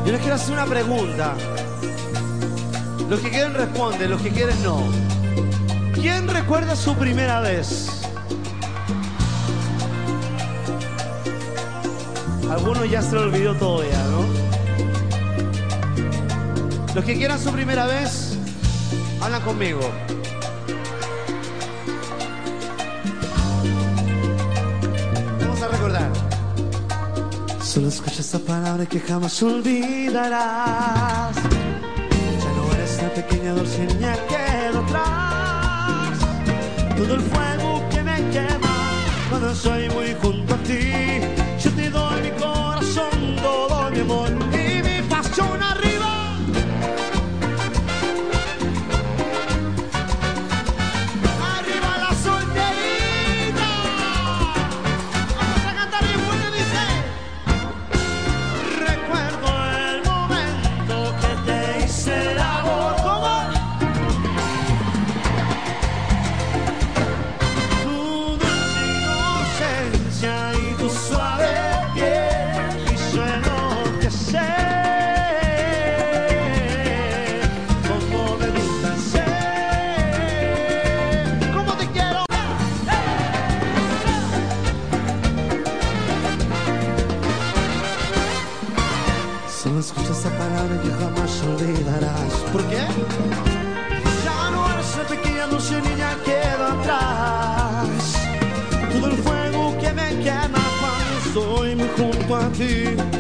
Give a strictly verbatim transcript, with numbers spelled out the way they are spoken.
Yo les quiero hacer una pregunta. Los que quieren responden, los que quieren no. ¿Quién recuerda su primera vez? Algunos ya se lo olvidó todo ya, ¿no? Los que quieran su primera vez, hablan conmigo. Vamos a recordar. Solo escucha esta palabra que jamás olvidarás. Ya no eres la pequeña dulce niña que quedó atrás. Todo el fuego que me quema cuando soy muy junto a ti. Yo te doy mi corazón, todo mi amor y mi pasión arriba. Arriba la solterita. Vamos a cantar bien fuerte, dice. Recuerdo el momento que te hice el amor. ¿Cómo? Tu dulce inocencia y tu suave piel hizo enloquecer. Como me gusta ser. ¿Cómo te quiero? Solo escucha esta palabra que jamás olvidarás. ¿Por qué? Ya no eres la pequeña dulce niña que queda atrás. Todo el fuego que me quema cuando estoy muy junto a ti.